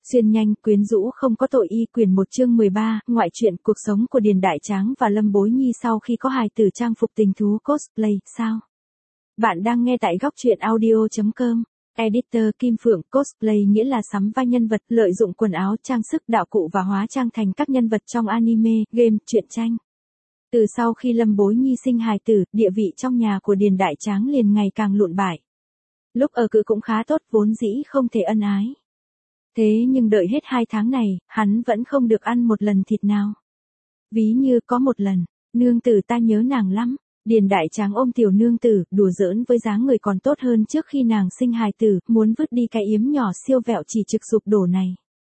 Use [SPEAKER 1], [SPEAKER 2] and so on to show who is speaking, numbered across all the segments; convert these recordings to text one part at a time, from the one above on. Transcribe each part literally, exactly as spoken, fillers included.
[SPEAKER 1] Xuyên nhanh, quyến rũ không có tội y quyển một chương mười ba, ngoại truyện cuộc sống của Điền Đại Tráng và Lâm Bối Nhi sau khi có hài tử trang phục tình thú cosplay, sao? Bạn đang nghe tại góc truyện audio chấm com. Editor Kim Phượng. Cosplay nghĩa là sắm vai nhân vật, lợi dụng quần áo, trang sức, đạo cụ và hóa trang thành các nhân vật trong anime, game, truyện tranh. Từ sau khi Lâm Bối Nhi sinh hài tử, địa vị trong nhà của Điền Đại Tráng liền ngày càng lụn bại. Lúc ở cữ cũng khá tốt, vốn dĩ không thể ân ái. Thế nhưng đợi hết hai tháng này, hắn vẫn không được ăn một lần thịt nào. Ví như có một lần, nương tử ta nhớ nàng lắm. Điền Đại Tráng ôm tiểu nương tử, đùa giỡn với dáng người còn tốt hơn trước khi nàng sinh hài tử, muốn vứt đi cái yếm nhỏ siêu vẹo chỉ trực sụp đổ này.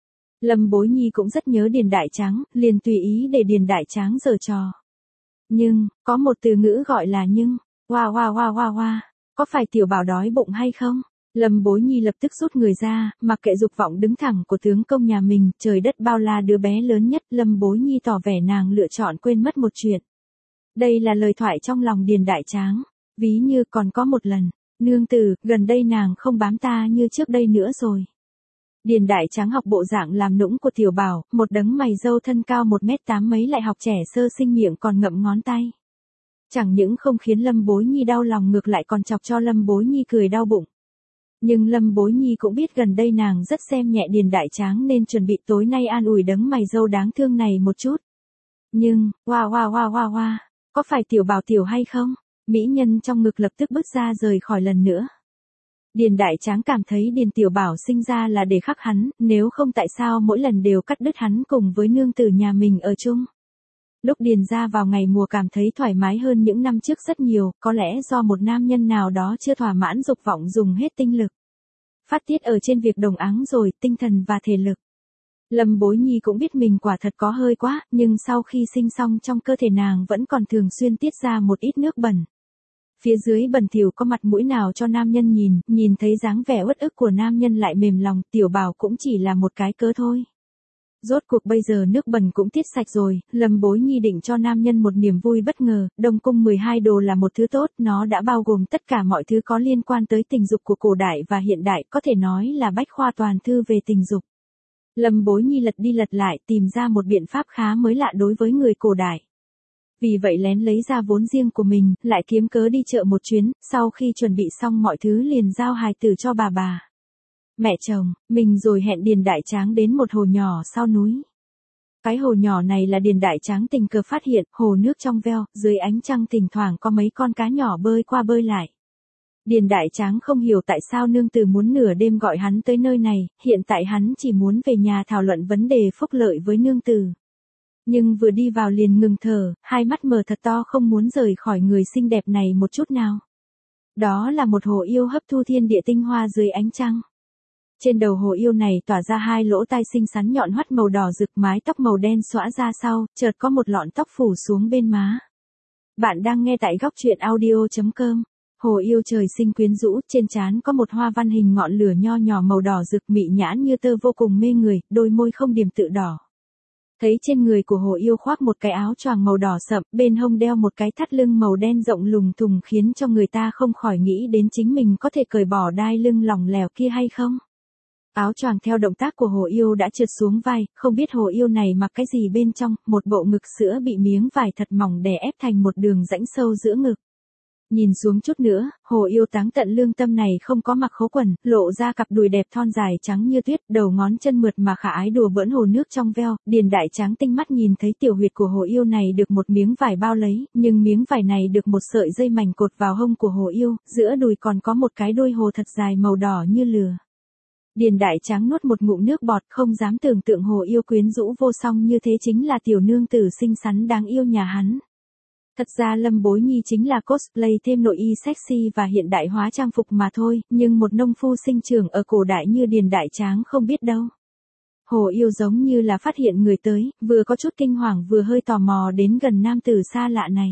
[SPEAKER 1] Lâm Bối Nhi cũng rất nhớ Điền Đại Tráng, liền tùy ý để Điền Đại Tráng giở trò. Nhưng, có một từ ngữ gọi là nhưng, hoa hoa hoa hoa hoa, có phải tiểu bảo đói bụng hay không? Lâm Bối Nhi lập tức rút người ra, mặc kệ dục vọng đứng thẳng của tướng công nhà mình, trời đất bao la đứa bé lớn nhất. Lâm Bối Nhi tỏ vẻ nàng lựa chọn quên mất một chuyện. Đây là lời thoại trong lòng Điền Đại Tráng. Ví như còn có một lần, nương tử, gần đây nàng không bám ta như trước đây nữa rồi. Điền Đại Tráng học bộ dạng làm nũng của tiểu bảo, một đấng mày râu thân cao một mét tám mấy lại học trẻ sơ sinh miệng còn ngậm ngón tay. Chẳng những không khiến Lâm Bối Nhi đau lòng ngược lại còn chọc cho Lâm Bối Nhi cười đau bụng. Nhưng Lâm Bối Nhi cũng biết gần đây nàng rất xem nhẹ Điền Đại Tráng nên chuẩn bị tối nay an ủi đấng mày râu đáng thương này một chút. Nhưng, hoa hoa hoa hoa hoa, có phải tiểu bảo tiểu hay không? Mỹ nhân trong ngực lập tức bước ra rời khỏi lần nữa. Điền Đại Tráng cảm thấy Điền tiểu bảo sinh ra là để khắc hắn, nếu không tại sao mỗi lần đều cắt đứt hắn cùng với nương tử nhà mình ở chung. Lúc Điền ra vào ngày mùa cảm thấy thoải mái hơn những năm trước rất nhiều, có lẽ do một nam nhân nào đó chưa thỏa mãn dục vọng dùng hết tinh lực. Phát tiết ở trên việc đồng áng rồi, tinh thần và thể lực. Lâm Bối Nhi cũng biết mình quả thật có hơi quá, nhưng sau khi sinh xong trong cơ thể nàng vẫn còn thường xuyên tiết ra một ít nước bẩn. Phía dưới bẩn thỉu có mặt mũi nào cho nam nhân nhìn, nhìn thấy dáng vẻ uất ức của nam nhân lại mềm lòng, tiểu bảo cũng chỉ là một cái cớ thôi. Rốt cuộc bây giờ nước bẩn cũng tiết sạch rồi, Lâm Bối Nhi định cho nam nhân một niềm vui bất ngờ. Đông cung mười hai đồ là một thứ tốt, nó đã bao gồm tất cả mọi thứ có liên quan tới tình dục của cổ đại và hiện đại, có thể nói là bách khoa toàn thư về tình dục. Lâm Bối Nhi lật đi lật lại tìm ra một biện pháp khá mới lạ đối với người cổ đại. Vì vậy lén lấy ra vốn riêng của mình, lại kiếm cớ đi chợ một chuyến, sau khi chuẩn bị xong mọi thứ liền giao hài tử cho bà bà. Mẹ chồng, mình rồi hẹn Điền Đại Tráng đến một hồ nhỏ sau núi. Cái hồ nhỏ này là Điền Đại Tráng tình cờ phát hiện, hồ nước trong veo, dưới ánh trăng thỉnh thoảng có mấy con cá nhỏ bơi qua bơi lại. Điền Đại Tráng không hiểu tại sao nương tử muốn nửa đêm gọi hắn tới nơi này, hiện tại hắn chỉ muốn về nhà thảo luận vấn đề phúc lợi với nương tử. Nhưng vừa đi vào liền ngừng thở, hai mắt mở thật to không muốn rời khỏi người xinh đẹp này một chút nào. Đó là một hồ yêu hấp thu thiên địa tinh hoa dưới ánh trăng. Trên đầu hồ yêu này tỏa ra hai lỗ tai xinh xắn nhọn hoắt màu đỏ rực, mái tóc màu đen xõa ra sau, chợt có một lọn tóc phủ xuống bên má. Bạn đang nghe tại góc truyện audio chấm com. Hồ yêu trời sinh quyến rũ, trên trán có một hoa văn hình ngọn lửa nho nhỏ màu đỏ rực mị nhãn như tơ vô cùng mê người, đôi môi không điểm tự đỏ. Thấy trên người của hồ yêu khoác một cái áo choàng màu đỏ sậm, bên hông đeo một cái thắt lưng màu đen rộng lùng thùng khiến cho người ta không khỏi nghĩ đến chính mình có thể cởi bỏ đai lưng lỏng lẻo kia hay không. Áo choàng theo động tác của hồ yêu đã trượt xuống vai, không biết hồ yêu này mặc cái gì bên trong, một bộ ngực sữa bị miếng vải thật mỏng đè ép thành một đường rãnh sâu giữa ngực. Nhìn xuống chút nữa, hồ yêu táng tận lương tâm này không có mặc khố quần, lộ ra cặp đùi đẹp thon dài trắng như tuyết, đầu ngón chân mượt mà khả ái đùa bỡn hồ nước trong veo. Điền Đại Tráng tinh mắt nhìn thấy tiểu huyệt của hồ yêu này được một miếng vải bao lấy, nhưng miếng vải này được một sợi dây mảnh cột vào hông của hồ yêu, giữa đùi còn có một cái đuôi hồ thật dài màu đỏ như lửa. Điền Đại Tráng nuốt một ngụm nước bọt, không dám tưởng tượng hồ yêu quyến rũ vô song như thế chính là tiểu nương tử xinh xắn đáng yêu nhà hắn. Thật ra Lâm Bối Nhi chính là cosplay thêm nội y sexy và hiện đại hóa trang phục mà thôi, nhưng một nông phu sinh trưởng ở cổ đại như Điền Đại Tráng không biết đâu. Hồ yêu giống như là phát hiện người tới, vừa có chút kinh hoàng vừa hơi tò mò đến gần nam tử xa lạ này.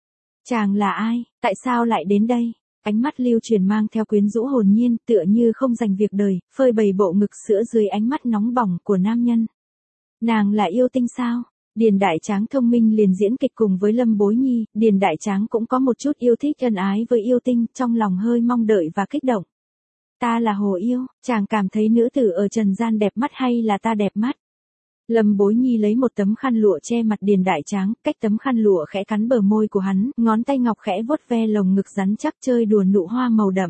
[SPEAKER 1] Chàng là ai, tại sao lại đến đây? Ánh mắt lưu truyền mang theo quyến rũ hồn nhiên, tựa như không dành việc đời, phơi bày bộ ngực sữa dưới ánh mắt nóng bỏng của nam nhân. Nàng là yêu tinh sao? Điền Đại Tráng thông minh liền diễn kịch cùng với Lâm Bối Nhi, Điền Đại Tráng cũng có một chút yêu thích ân ái với yêu tinh, trong lòng hơi mong đợi và kích động. Ta là Hồ Yêu, chàng cảm thấy nữ tử ở trần gian đẹp mắt hay là ta đẹp mắt? Lâm Bối Nhi lấy một tấm khăn lụa che mặt Điền Đại Tráng, cách tấm khăn lụa khẽ cắn bờ môi của hắn, ngón tay ngọc khẽ vuốt ve lồng ngực rắn chắc chơi đùa nụ hoa màu đậm.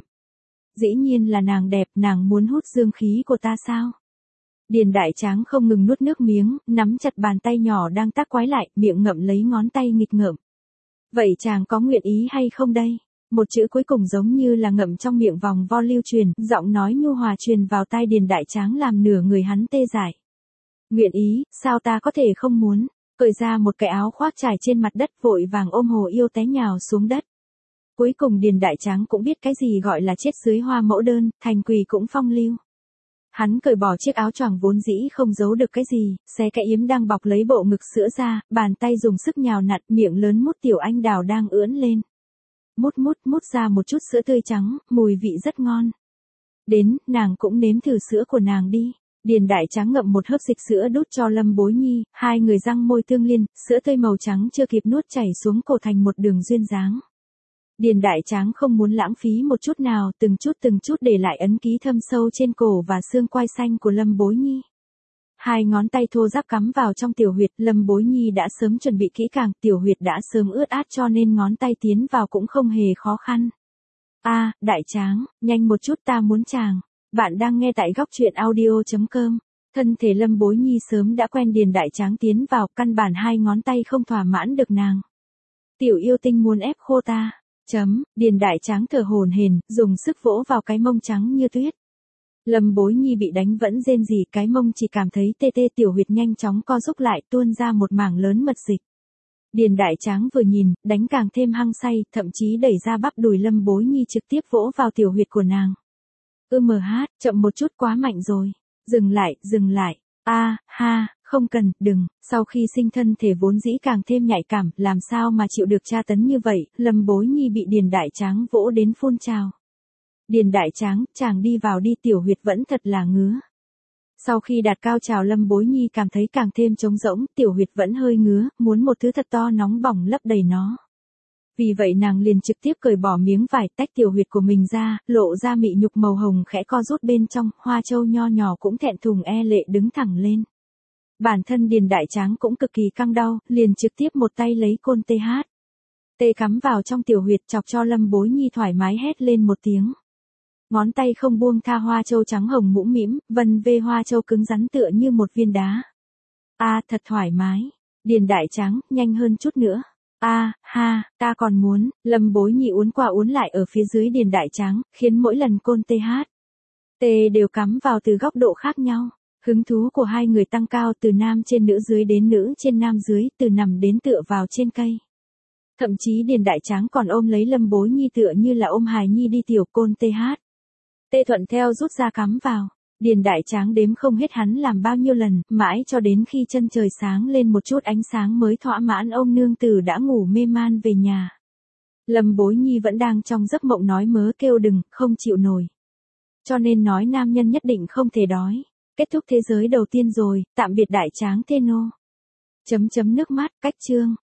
[SPEAKER 1] Dĩ nhiên là nàng đẹp, nàng muốn hút dương khí của ta sao? Điền Đại Tráng không ngừng nuốt nước miếng, nắm chặt bàn tay nhỏ đang tác quái lại, miệng ngậm lấy ngón tay nghịch ngợm. Vậy chàng có nguyện ý hay không đây? Một chữ cuối cùng giống như là ngậm trong miệng vòng vo lưu truyền, giọng nói nhu hòa truyền vào tai Điền Đại Tráng làm nửa người hắn tê dại. Nguyện ý, sao ta có thể không muốn? Cởi ra một cái áo khoác trải trên mặt đất, vội vàng ôm Hồ Yêu té nhào xuống đất. Cuối cùng Điền Đại Tráng cũng biết cái gì gọi là chết dưới hoa mẫu đơn, thành quỳ cũng phong lưu. Hắn cởi bỏ chiếc áo choàng vốn dĩ không giấu được cái gì, xé cái yếm đang bọc lấy bộ ngực sữa ra, bàn tay dùng sức nhào nặn, miệng lớn mút tiểu anh đào đang ưỡn lên. Mút mút mút ra một chút sữa tươi trắng, mùi vị rất ngon. Đến, nàng cũng nếm thử sữa của nàng đi. Điền Đại Tráng ngậm một hớp dịch sữa đút cho Lâm Bối Nhi, hai người răng môi tương liên, sữa tươi màu trắng chưa kịp nuốt chảy xuống cổ thành một đường duyên dáng. Điền Đại Tráng không muốn lãng phí một chút nào, từng chút từng chút để lại ấn ký thâm sâu trên cổ và xương quai xanh của Lâm Bối Nhi. Hai ngón tay thô ráp cắm vào trong tiểu huyệt, Lâm Bối Nhi đã sớm chuẩn bị kỹ càng, tiểu huyệt đã sớm ướt át cho nên ngón tay tiến vào cũng không hề khó khăn. A, à, Đại Tráng, nhanh một chút ta muốn chàng. Bạn đang nghe tại góc truyện audio chấm com. Thân thể Lâm Bối Nhi sớm đã quen Điền Đại Tráng tiến vào, căn bản hai ngón tay không thỏa mãn được nàng. Tiểu yêu tinh muốn ép khô ta. Chấm, Điền Đại Tráng thở hổn hển, dùng sức vỗ vào cái mông trắng như tuyết. Lâm Bối Nhi bị đánh vẫn rên rỉ, cái mông chỉ cảm thấy tê tê, tiểu huyệt nhanh chóng co rút lại, tuôn ra một mảng lớn mật dịch. Điền Đại Tráng vừa nhìn, đánh càng thêm hăng say, thậm chí đẩy ra bắp đùi Lâm Bối Nhi trực tiếp vỗ vào tiểu huyệt của nàng. Ư mờ hát, chậm một chút quá mạnh rồi. Dừng lại, dừng lại. A, à, ha, không cần, đừng. Sau khi sinh thân thể vốn dĩ càng thêm nhạy cảm, làm sao mà chịu được tra tấn như vậy, Lâm Bối Nhi bị Điền Đại Tráng vỗ đến phun trào. Điền Đại Tráng, chàng đi vào đi, tiểu huyệt vẫn thật là ngứa. Sau khi đạt cao trào Lâm Bối Nhi cảm thấy càng thêm trống rỗng, tiểu huyệt vẫn hơi ngứa, muốn một thứ thật to nóng bỏng lấp đầy nó. Vì vậy nàng liền trực tiếp cởi bỏ miếng vải, tách tiểu huyệt của mình ra, lộ ra mị nhục màu hồng khẽ co rút bên trong, hoa châu nho nhỏ cũng thẹn thùng e lệ đứng thẳng lên. Bản thân Điền Đại Tráng cũng cực kỳ căng đau, liền trực tiếp một tay lấy côn tê hát. Tê cắm vào trong tiểu huyệt chọc cho Lâm Bối Nhi thoải mái hét lên một tiếng. Ngón tay không buông tha hoa châu trắng hồng mũm mĩm, vân vê hoa châu cứng rắn tựa như một viên đá. A, à, thật thoải mái. Điền Đại Tráng, nhanh hơn chút nữa. A, à, ha, ta còn muốn. Lâm Bối Nhi uốn qua uốn lại ở phía dưới Điền Đại Tráng, khiến mỗi lần côn tê hát. Tê đều cắm vào từ góc độ khác nhau. Hứng thú của hai người tăng cao, từ nam trên nữ dưới đến nữ trên nam dưới, từ nằm đến tựa vào trên cây. Thậm chí Điền Đại Tráng còn ôm lấy Lâm Bối Nhi tựa như là ôm hài nhi đi tiểu, côn tê hát. Tê thuận theo rút ra cắm vào. Điền Đại Tráng đếm không hết hắn làm bao nhiêu lần, mãi cho đến khi chân trời sáng lên một chút ánh sáng mới thỏa mãn ông nương tử đã ngủ mê man về nhà. Lâm Bối Nhi vẫn đang trong giấc mộng nói mớ kêu đừng, không chịu nổi. Cho nên nói nam nhân nhất định không thể đói. Kết thúc thế giới đầu tiên rồi, tạm biệt Đại Tráng Thê Nô. Chấm chấm nước mắt, cách chương.